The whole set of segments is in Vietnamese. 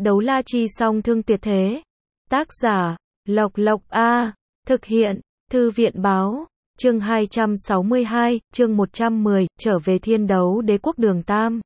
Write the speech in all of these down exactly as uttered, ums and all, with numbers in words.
Đấu la chi song thương tuyệt thế. Tác giả, Lộc Lộc A. Thực hiện, Thư viện báo. Chương hai trăm sáu mươi hai, chương một trăm mười, trở về thiên đấu đế quốc Đường Tam.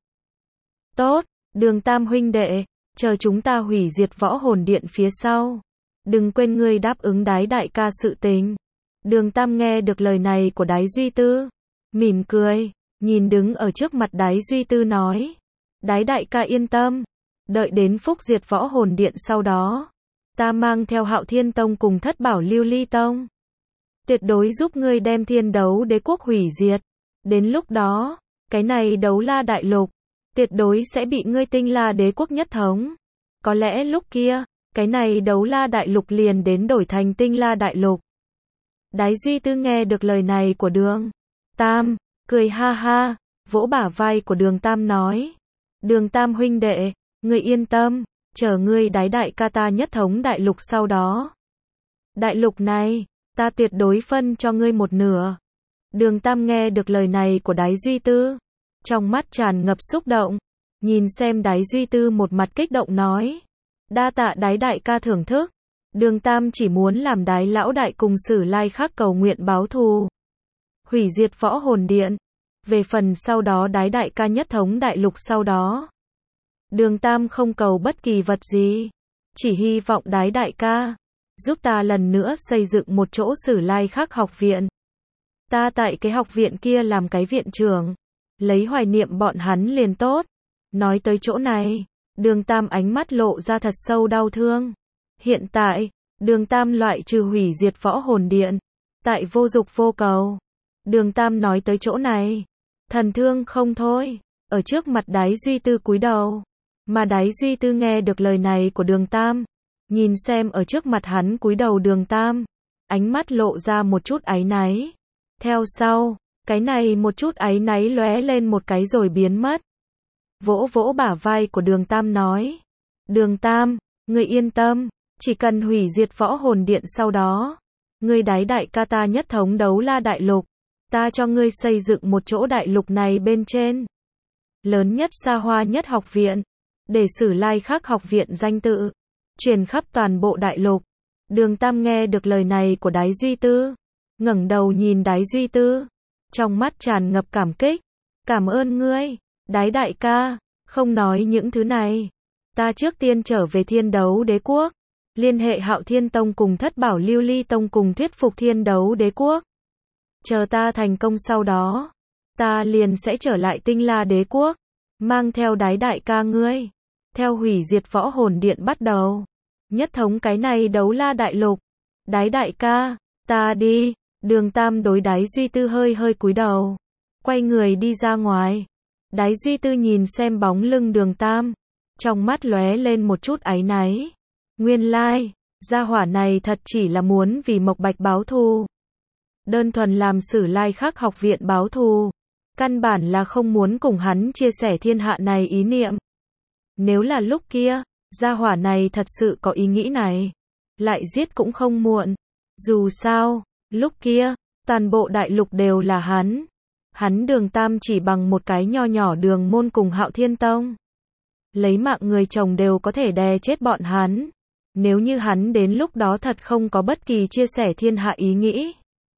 Tốt, Đường Tam huynh đệ, chờ chúng ta hủy diệt võ hồn điện phía sau. Đừng quên ngươi đáp ứng Đái đại ca sự tình. Đường Tam nghe được lời này của Đái Duy Tư, mỉm cười, nhìn đứng ở trước mặt Đái Duy Tư nói. Đái đại ca yên tâm, đợi đến phúc diệt võ hồn điện sau đó, ta mang theo Hạo Thiên Tông cùng Thất Bảo Lưu Ly Tông, tuyệt đối giúp ngươi đem thiên đấu đế quốc hủy diệt. Đến lúc đó, cái này đấu la đại lục, tuyệt đối sẽ bị ngươi tinh la đế quốc nhất thống. Có lẽ lúc kia, cái này đấu la đại lục liền đến đổi thành tinh la đại lục. Đái Duy Tư nghe được lời này của Đường Tam, cười ha ha, vỗ bả vai của Đường Tam nói. Đường Tam huynh đệ, ngươi yên tâm, chờ ngươi Đái đại ca ta nhất thống đại lục sau đó. Đại lục này, ta tuyệt đối phân cho ngươi một nửa. Đường Tam nghe được lời này của Đái Duy Tư, trong mắt tràn ngập xúc động, nhìn xem Đái Duy Tư một mặt kích động nói. Đa tạ Đái đại ca thưởng thức. Đường Tam chỉ muốn làm Đái lão đại cùng Sử Lai Khắc cầu nguyện báo thù, hủy diệt võ hồn điện. Về phần sau đó Đái đại ca nhất thống đại lục sau đó, Đường Tam không cầu bất kỳ vật gì, chỉ hy vọng Đái đại ca giúp ta lần nữa xây dựng một chỗ Sử Lai Khắc học viện. Ta tại cái học viện kia làm cái viện trưởng, lấy hoài niệm bọn hắn liền tốt. Nói tới chỗ này, Đường Tam ánh mắt lộ ra thật sâu đau thương. Hiện tại, Đường Tam loại trừ hủy diệt võ hồn điện, tại vô dục vô cầu. Đường Tam nói tới chỗ này, thần thương không thôi, ở trước mặt Đái Duy Tư cúi đầu. Mà Đái Duy Tư nghe được lời này của Đường Tam, nhìn xem ở trước mặt hắn cúi đầu Đường Tam, ánh mắt lộ ra một chút áy náy. Theo sau, cái này một chút áy náy lóe lên một cái rồi biến mất. Vỗ vỗ bả vai của Đường Tam nói. Đường Tam, ngươi yên tâm, chỉ cần hủy diệt võ hồn điện sau đó, ngươi Đái đại ca ta nhất thống đấu la đại lục, ta cho ngươi xây dựng một chỗ đại lục này bên trên lớn nhất xa hoa nhất học viện, để Sử Lai Khắc học viện danh tự truyền khắp toàn bộ đại lục. Đường Tam nghe được lời này của Đái Duy Tư, ngẩng đầu nhìn Đái Duy Tư, trong mắt tràn ngập cảm kích. Cảm ơn ngươi, Đái đại ca, không nói những thứ này, ta trước tiên trở về thiên đấu đế quốc, liên hệ Hạo Thiên Tông cùng Thất Bảo Lưu Ly Tông cùng thuyết phục thiên đấu đế quốc. Chờ ta thành công sau đó, ta liền sẽ trở lại tinh la đế quốc, mang theo Đái đại ca ngươi, theo hủy diệt võ hồn điện bắt đầu, nhất thống cái này đấu la đại lục. Đái đại ca, ta đi. Đường Tam đối Đái Duy Tư hơi hơi cúi đầu, quay người đi ra ngoài. Đái Duy Tư nhìn xem bóng lưng Đường Tam, trong mắt lóe lên một chút áy náy. Nguyên lai, gia hỏa này thật chỉ là muốn vì Mộc Bạch báo thù, đơn thuần làm Sử Lai Khắc học viện báo thù, căn bản là không muốn cùng hắn chia sẻ thiên hạ này ý niệm. Nếu là lúc kia, gia hỏa này thật sự có ý nghĩ này, lại giết cũng không muộn. Dù sao, lúc kia, toàn bộ đại lục đều là hắn. Hắn Đường Tam chỉ bằng một cái nho nhỏ Đường môn cùng Hạo Thiên Tông, lấy mạng người chồng đều có thể đè chết bọn hắn. Nếu như hắn đến lúc đó thật không có bất kỳ chia sẻ thiên hạ ý nghĩ,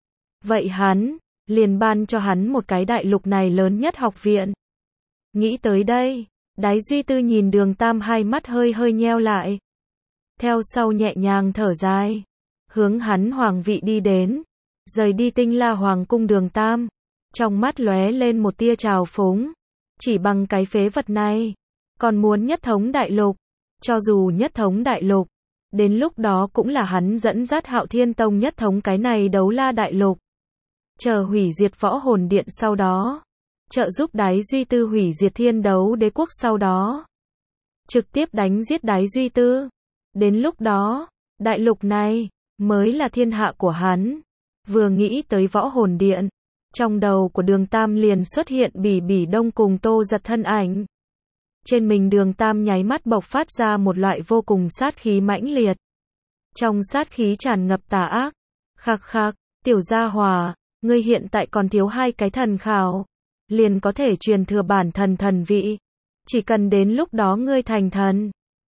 vậy hắn liền ban cho hắn một cái đại lục này lớn nhất học viện. Nghĩ tới đây, Đái Duy Tư nhìn Đường Tam hai mắt hơi hơi nheo lại. Theo sau nhẹ nhàng thở dài, hướng hắn hoàng vị đi đến, rời đi tinh la hoàng cung. Đường Tam, trong mắt lóe lên một tia trào phúng. Chỉ bằng cái phế vật này, còn muốn nhất thống đại lục. Cho dù nhất thống đại lục, đến lúc đó cũng là hắn dẫn dắt Hạo Thiên Tông nhất thống cái này đấu la đại lục. Chờ hủy diệt võ hồn điện sau đó, trợ giúp Đái Duy Tư hủy diệt thiên đấu đế quốc sau đó, trực tiếp đánh giết Đái Duy Tư. Đến lúc đó, đại lục này mới là thiên hạ của hắn. Vừa nghĩ tới võ hồn điện, trong đầu của Đường Tam liền xuất hiện Bỉ Bỉ Đông cùng Tô Giật thân ảnh. Trên mình Đường Tam nháy mắt bộc phát ra một loại vô cùng sát khí mãnh liệt. Trong sát khí tràn ngập tà ác. Khắc khắc, tiểu gia hòa, ngươi hiện tại còn thiếu hai cái thần khảo, liền có thể truyền thừa bản thần thần vị. Chỉ cần đến lúc đó ngươi thành thần,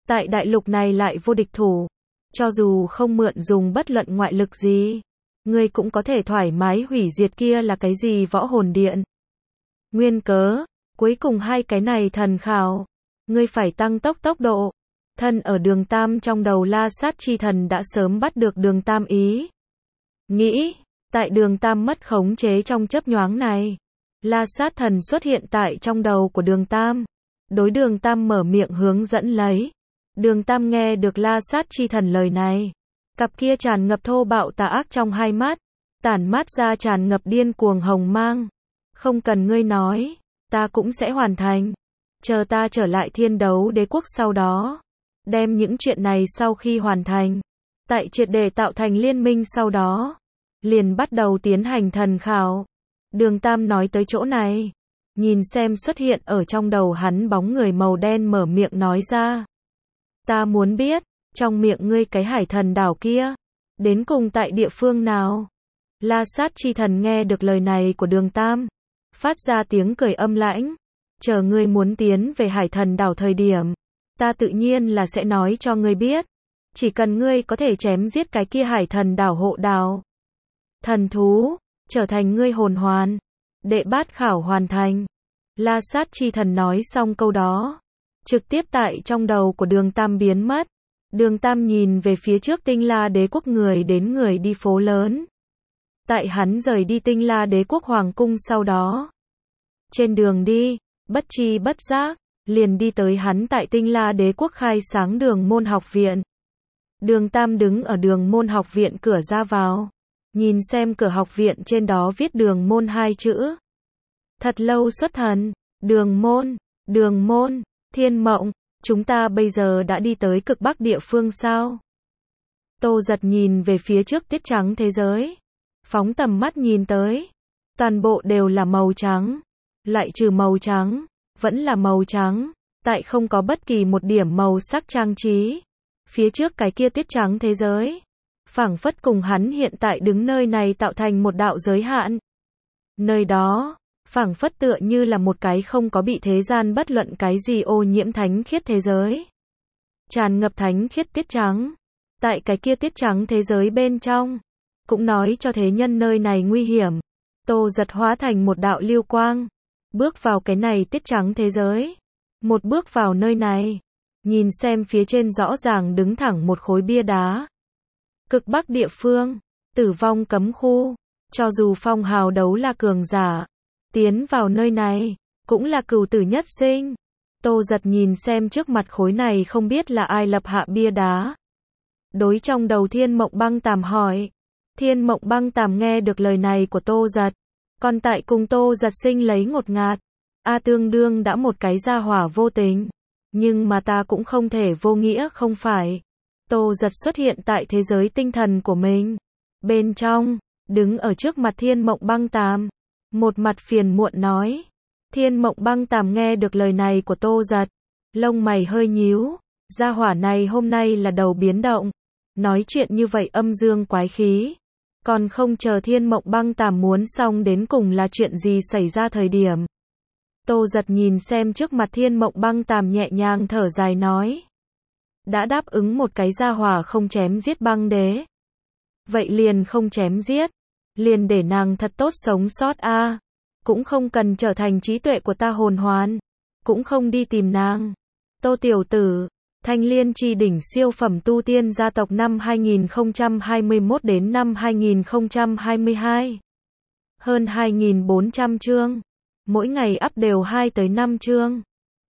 Tại đại lục này lại vô địch thủ. Cho dù không mượn dùng bất luận ngoại lực gì, ngươi cũng có thể thoải mái hủy diệt kia là cái gì võ hồn điện. Nguyên cớ, cuối cùng hai cái này thần khảo, ngươi phải tăng tốc tốc độ. Thân ở đường Tam trong đầu La Sát chi thần đã sớm bắt được đường Tam ý. Nghĩ, tại đường Tam mất khống chế trong chớp nhoáng này, La Sát thần xuất hiện tại trong đầu của đường Tam. Đối đường Tam mở miệng hướng dẫn lấy. Đường Tam nghe được La Sát chi thần lời này. Cặp kia tràn ngập thô bạo tà ác trong hai mắt. Tản mát ra tràn ngập điên cuồng hồng mang. Không cần ngươi nói, ta cũng sẽ hoàn thành. Chờ ta trở lại thiên đấu đế quốc sau đó. Đem những chuyện này sau khi hoàn thành. Tại triệt để tạo thành liên minh sau đó. Liền bắt đầu tiến hành thần khảo. Đường Tam nói tới chỗ này. Nhìn xem xuất hiện ở trong đầu hắn bóng người màu đen mở miệng nói ra. Ta muốn biết, trong miệng ngươi cái hải thần đảo kia, đến cùng tại địa phương nào? La Sát chi thần nghe được lời này của đường Tam, phát ra tiếng cười âm lãnh. Chờ ngươi muốn tiến về hải thần đảo thời điểm, ta tự nhiên là sẽ nói cho ngươi biết. Chỉ cần ngươi có thể chém giết cái kia hải thần đảo hộ đảo. Thần thú, trở thành ngươi hồn hoàn. Đệ bát khảo hoàn thành. La Sát chi thần nói xong câu đó. Trực tiếp tại trong đầu của đường Tam biến mất. Đường Tam nhìn về phía trước Tinh La đế quốc người đến người đi phố lớn. Tại hắn rời đi Tinh La đế quốc hoàng cung sau đó. Trên đường đi, bất chi bất giác, liền đi tới hắn tại Tinh La đế quốc khai sáng đường môn học viện. Đường Tam đứng ở đường môn học viện cửa ra vào. Nhìn xem cửa học viện trên đó viết đường môn hai chữ. Thật lâu xuất thần, đường môn, đường môn, Thiên Mộng, chúng ta bây giờ đã đi tới cực bắc địa phương sao? Tô Giật nhìn về phía trước tiết trắng thế giới. Phóng tầm mắt nhìn tới. Toàn bộ đều là màu trắng. Lại trừ màu trắng, vẫn là màu trắng. Tại không có bất kỳ một điểm màu sắc trang trí. Phía trước cái kia tiết trắng thế giới. Phảng phất cùng hắn hiện tại đứng nơi này tạo thành một đạo giới hạn. Nơi đó, phảng phất tựa như là một cái không có bị thế gian bất luận cái gì ô nhiễm thánh khiết thế giới. Tràn ngập thánh khiết tiết trắng. Tại cái kia tiết trắng thế giới bên trong, cũng nói cho thế nhân nơi này nguy hiểm. Tô Giật hóa thành một đạo lưu quang, bước vào cái này tiết trắng thế giới. Một bước vào nơi này, nhìn xem phía trên rõ ràng đứng thẳng một khối bia đá. Cực bắc địa phương, tử vong cấm khu, cho dù phong hào đấu la cường giả, tiến vào nơi này, cũng là cửu tử nhất sinh. Tô Giật nhìn xem trước mặt khối này không biết là ai lập hạ bia đá. Đối trong đầu Thiên Mộng Băng Tàm hỏi. Thiên Mộng Băng Tàm nghe được lời này của Tô Giật. Còn tại cùng Tô Giật sinh lấy ngột ngạt. A tương đương đã một cái gia hỏa vô tình. Nhưng mà ta cũng không thể vô nghĩa không phải. Tô Giật xuất hiện tại thế giới tinh thần của mình. Bên trong, đứng ở trước mặt Thiên Mộng Băng Tàm. Một mặt phiền muộn nói. Thiên Mộng Băng Tàm nghe được lời này của Tô Giật. Lông mày hơi nhíu. Gia hỏa này hôm nay là đầu biến động. Nói chuyện như vậy âm dương quái khí. Còn không chờ Thiên Mộng Băng Tàm muốn xong đến cùng là chuyện gì xảy ra thời điểm. Tô Giật nhìn xem trước mặt Thiên Mộng Băng Tàm nhẹ nhàng thở dài nói. Đã đáp ứng một cái gia hỏa không chém giết băng đế. Vậy liền không chém giết. Liền để nàng thật tốt sống sót a. À. Cũng không cần trở thành trí tuệ của ta hồn hoàn. Cũng không đi tìm nàng. Tô tiểu tử, Thanh Liên Chi đỉnh siêu phẩm tu tiên gia tộc năm hai nghìn không trăm hai mươi mốt đến năm hai nghìn không trăm hai mươi hai. Hơn hai nghìn bốn trăm chương. Mỗi ngày up đều hai tới năm chương.